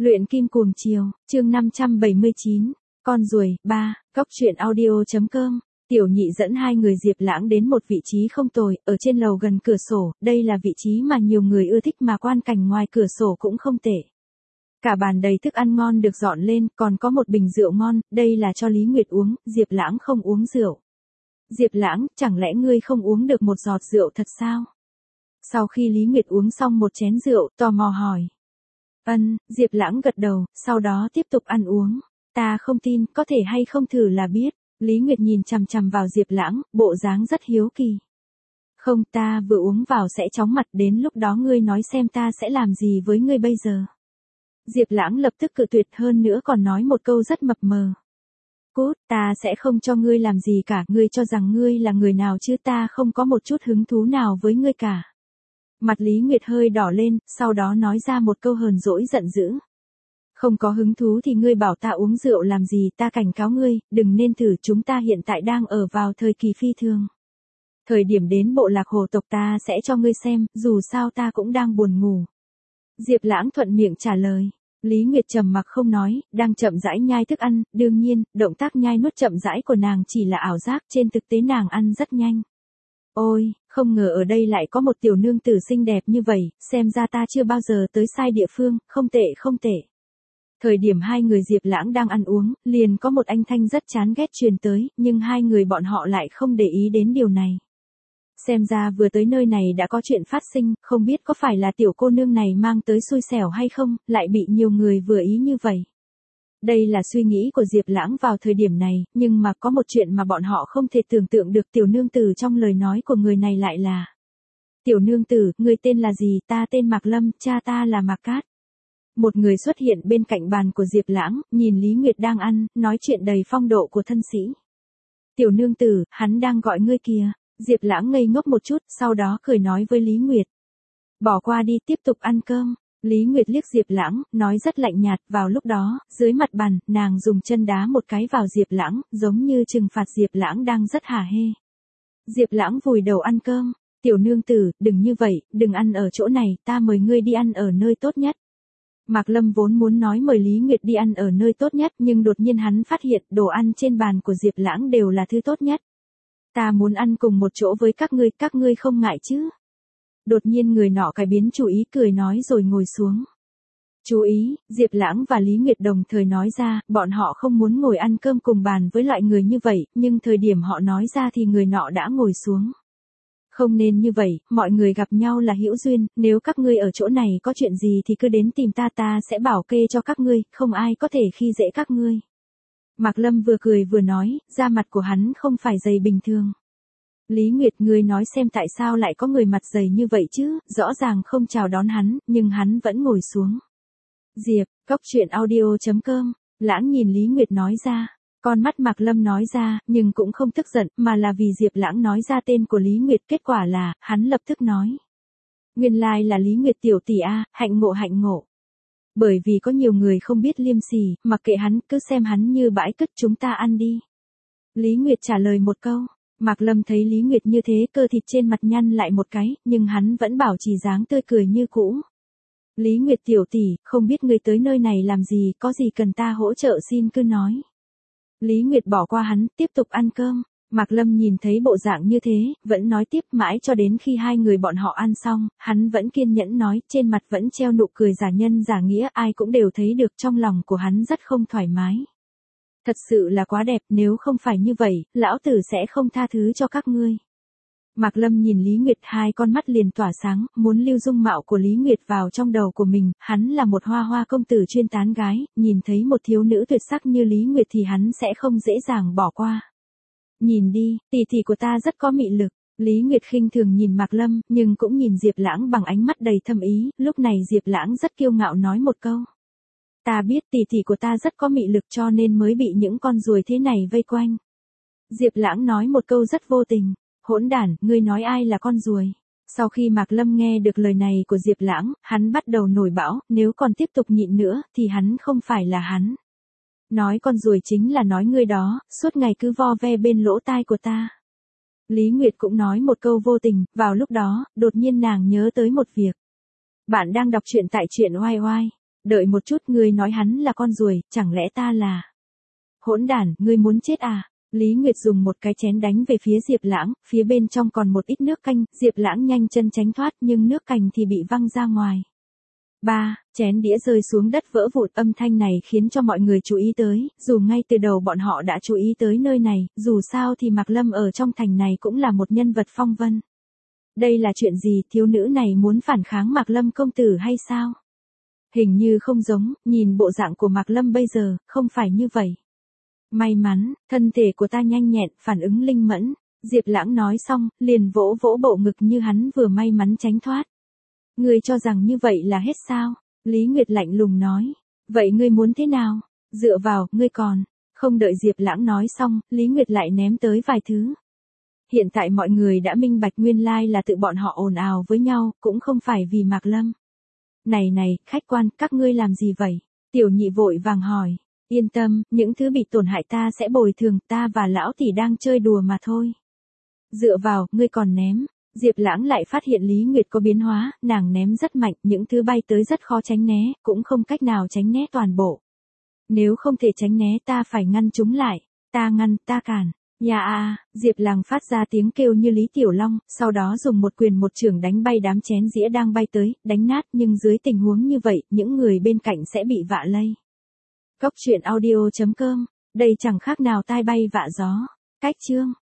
Luyện kim cuồng chiều, chương 579, con ruồi, 3, cóc truyện audio.com. Tiểu Nhị dẫn hai người Diệp Lãng đến một vị trí không tồi, ở trên lầu gần cửa sổ, đây là vị trí mà nhiều người ưa thích mà quan cảnh ngoài cửa sổ cũng không tệ. Cả bàn đầy thức ăn ngon được dọn lên, còn có một bình rượu ngon, đây là cho Lý Nguyệt uống, Diệp Lãng không uống rượu. Diệp Lãng, chẳng lẽ ngươi không uống được một giọt rượu thật sao? Sau khi Lý Nguyệt uống xong một chén rượu, tò mò hỏi. Diệp Lãng gật đầu, sau đó tiếp tục ăn uống. Ta không tin, có thể hay không thử là biết. Lý Nguyệt nhìn chằm chằm vào Diệp Lãng, bộ dáng rất hiếu kỳ. Không, ta vừa uống vào sẽ chóng mặt, đến lúc đó ngươi nói xem ta sẽ làm gì với ngươi bây giờ. Diệp Lãng lập tức cự tuyệt, hơn nữa còn nói một câu rất mập mờ. Cút, ta sẽ không cho ngươi làm gì cả, ngươi cho rằng ngươi là người nào chứ, ta không có một chút hứng thú nào với ngươi cả. Mặt Lý Nguyệt hơi đỏ lên, sau đó nói ra một câu hờn dỗi giận dữ. Không có hứng thú thì ngươi bảo ta uống rượu làm gì, ta cảnh cáo ngươi, đừng nên thử, chúng ta hiện tại đang ở vào thời kỳ phi thường. Thời điểm đến bộ lạc hồ tộc ta sẽ cho ngươi xem, dù sao ta cũng đang buồn ngủ. Diệp Lãng thuận miệng trả lời. Lý Nguyệt trầm mặc không nói, đang chậm rãi nhai thức ăn, đương nhiên, động tác nhai nuốt chậm rãi của nàng chỉ là ảo giác, trên thực tế nàng ăn rất nhanh. Ôi, không ngờ ở đây lại có một tiểu nương tử xinh đẹp như vậy, xem ra ta chưa bao giờ tới sai địa phương, không tệ không tệ. Thời điểm hai người Diệp Lãng đang ăn uống, liền có một anh thanh rất chán ghét truyền tới, nhưng hai người bọn họ lại không để ý đến điều này. Xem ra vừa tới nơi này đã có chuyện phát sinh, không biết có phải là tiểu cô nương này mang tới xui xẻo hay không, lại bị nhiều người vừa ý như vậy. Đây là suy nghĩ của Diệp Lãng vào thời điểm này, nhưng mà có một chuyện mà bọn họ không thể tưởng tượng được, tiểu nương tử trong lời nói của người này lại là. Tiểu nương tử, người tên là gì? Ta tên Mạc Lâm, cha ta là Mạc Cát. Một người xuất hiện bên cạnh bàn của Diệp Lãng, nhìn Lý Nguyệt đang ăn, nói chuyện đầy phong độ của thân sĩ. Tiểu nương tử, hắn đang gọi ngươi kìa. Diệp Lãng ngây ngốc một chút, sau đó cười nói với Lý Nguyệt. Bỏ qua đi, tiếp tục ăn cơm. Lý Nguyệt liếc Diệp Lãng, nói rất lạnh nhạt, vào lúc đó, dưới mặt bàn, nàng dùng chân đá một cái vào Diệp Lãng, giống như trừng phạt Diệp Lãng đang rất hả hê. Diệp Lãng vùi đầu ăn cơm. Tiểu nương tử, đừng như vậy, đừng ăn ở chỗ này, ta mời ngươi đi ăn ở nơi tốt nhất. Mạc Lâm vốn muốn nói mời Lý Nguyệt đi ăn ở nơi tốt nhất, nhưng đột nhiên hắn phát hiện đồ ăn trên bàn của Diệp Lãng đều là thứ tốt nhất. Ta muốn ăn cùng một chỗ với các ngươi không ngại chứ? Đột nhiên người nọ cải biến chủ ý, cười nói rồi ngồi xuống. Chú ý, Diệp Lãng và Lý Nguyệt đồng thời nói ra, bọn họ không muốn ngồi ăn cơm cùng bàn với loại người như vậy, nhưng thời điểm họ nói ra thì người nọ đã ngồi xuống. Không nên như vậy, mọi người gặp nhau là hữu duyên, nếu các ngươi ở chỗ này có chuyện gì thì cứ đến tìm ta, ta sẽ bảo kê cho các ngươi, không ai có thể khi dễ các ngươi. Mạc Lâm vừa cười vừa nói, da mặt của hắn không phải dày bình thường. Lý Nguyệt, ngươi nói xem tại sao lại có người mặt dày như vậy chứ, rõ ràng không chào đón hắn, nhưng hắn vẫn ngồi xuống. Diệp, cóc truyện audio.com, Lãng nhìn Lý Nguyệt nói ra. Con mắt Mạc Lâm nói ra, nhưng cũng không tức giận, mà là vì Diệp Lãng nói ra tên của Lý Nguyệt, kết quả là, hắn lập tức nói. Nguyên lai là Lý Nguyệt tiểu tỷ a, hạnh ngộ hạnh ngộ. Bởi vì có nhiều người không biết liêm sỉ, mặc kệ hắn, cứ xem hắn như bãi cất, chúng ta ăn đi. Lý Nguyệt trả lời một câu. Mạc Lâm thấy Lý Nguyệt như thế, cơ thịt trên mặt nhăn lại một cái, nhưng hắn vẫn bảo trì dáng tươi cười như cũ. Lý Nguyệt tiểu tỷ, không biết ngươi tới nơi này làm gì, có gì cần ta hỗ trợ xin cứ nói. Lý Nguyệt bỏ qua hắn, tiếp tục ăn cơm. Mạc Lâm nhìn thấy bộ dạng như thế, vẫn nói tiếp mãi cho đến khi hai người bọn họ ăn xong, hắn vẫn kiên nhẫn nói, trên mặt vẫn treo nụ cười giả nhân giả nghĩa, ai cũng đều thấy được trong lòng của hắn rất không thoải mái. Thật sự là quá đẹp, nếu không phải như vậy, lão tử sẽ không tha thứ cho các ngươi. Mạc Lâm nhìn Lý Nguyệt, hai con mắt liền tỏa sáng, muốn lưu dung mạo của Lý Nguyệt vào trong đầu của mình, hắn là một hoa hoa công tử chuyên tán gái, nhìn thấy một thiếu nữ tuyệt sắc như Lý Nguyệt thì hắn sẽ không dễ dàng bỏ qua. Nhìn đi, tỷ tỷ của ta rất có mị lực. Lý Nguyệt khinh thường nhìn Mạc Lâm, nhưng cũng nhìn Diệp Lãng bằng ánh mắt đầy thâm ý, lúc này Diệp Lãng rất kiêu ngạo nói một câu. Ta biết tỷ tỷ của ta rất có mị lực cho nên mới bị những con ruồi thế này vây quanh. Diệp Lãng nói một câu rất vô tình. Hỗn đản, ngươi nói ai là con ruồi? Sau khi Mạc Lâm nghe được lời này của Diệp Lãng, hắn bắt đầu nổi bão, nếu còn tiếp tục nhịn nữa, thì hắn không phải là hắn. Nói con ruồi chính là nói ngươi đó, suốt ngày cứ vo ve bên lỗ tai của ta. Lý Nguyệt cũng nói một câu vô tình, vào lúc đó, đột nhiên nàng nhớ tới một việc. Bạn đang đọc truyện tại truyện oai oai. Đợi một chút, ngươi nói hắn là con ruồi, chẳng lẽ ta là... Hỗn đản, ngươi muốn chết à? Lý Nguyệt dùng một cái chén đánh về phía Diệp Lãng, phía bên trong còn một ít nước canh, Diệp Lãng nhanh chân tránh thoát nhưng nước canh thì bị văng ra ngoài. Chén đĩa rơi xuống đất vỡ vụn, âm thanh này khiến cho mọi người chú ý tới, dù ngay từ đầu bọn họ đã chú ý tới nơi này, dù sao thì Mạc Lâm ở trong thành này cũng là một nhân vật phong vân. Đây là chuyện gì, thiếu nữ này muốn phản kháng Mạc Lâm công tử hay sao? Hình như không giống, nhìn bộ dạng của Mạc Lâm bây giờ, không phải như vậy. May mắn, thân thể của ta nhanh nhẹn, phản ứng linh mẫn. Diệp Lãng nói xong, liền vỗ vỗ bộ ngực như hắn vừa may mắn tránh thoát. Ngươi cho rằng như vậy là hết sao? Lý Nguyệt lạnh lùng nói. Vậy ngươi muốn thế nào? Dựa vào, ngươi còn. Không đợi Diệp Lãng nói xong, Lý Nguyệt lại ném tới vài thứ. Hiện tại mọi người đã minh bạch nguyên lai là tự bọn họ ồn ào với nhau, cũng không phải vì Mạc Lâm. Này, khách quan, các ngươi làm gì vậy? Tiểu nhị vội vàng hỏi. Yên tâm, những thứ bị tổn hại ta sẽ bồi thường, ta và lão tỷ đang chơi đùa mà thôi. Dựa vào, ngươi còn ném. Diệp Lãng lại phát hiện Lý Nguyệt có biến hóa, nàng ném rất mạnh, những thứ bay tới rất khó tránh né, cũng không cách nào tránh né toàn bộ. Nếu không thể tránh né ta phải ngăn chúng lại, ta ngăn, ta cản. Diệp Lăng phát ra tiếng kêu như Lý Tiểu Long, sau đó dùng một quyền một chưởng đánh bay đám chén dĩa đang bay tới, đánh nát, nhưng dưới tình huống như vậy, những người bên cạnh sẽ bị vạ lây. Cốc truyện audio.com, đây chẳng khác nào tai bay vạ gió. Cách chương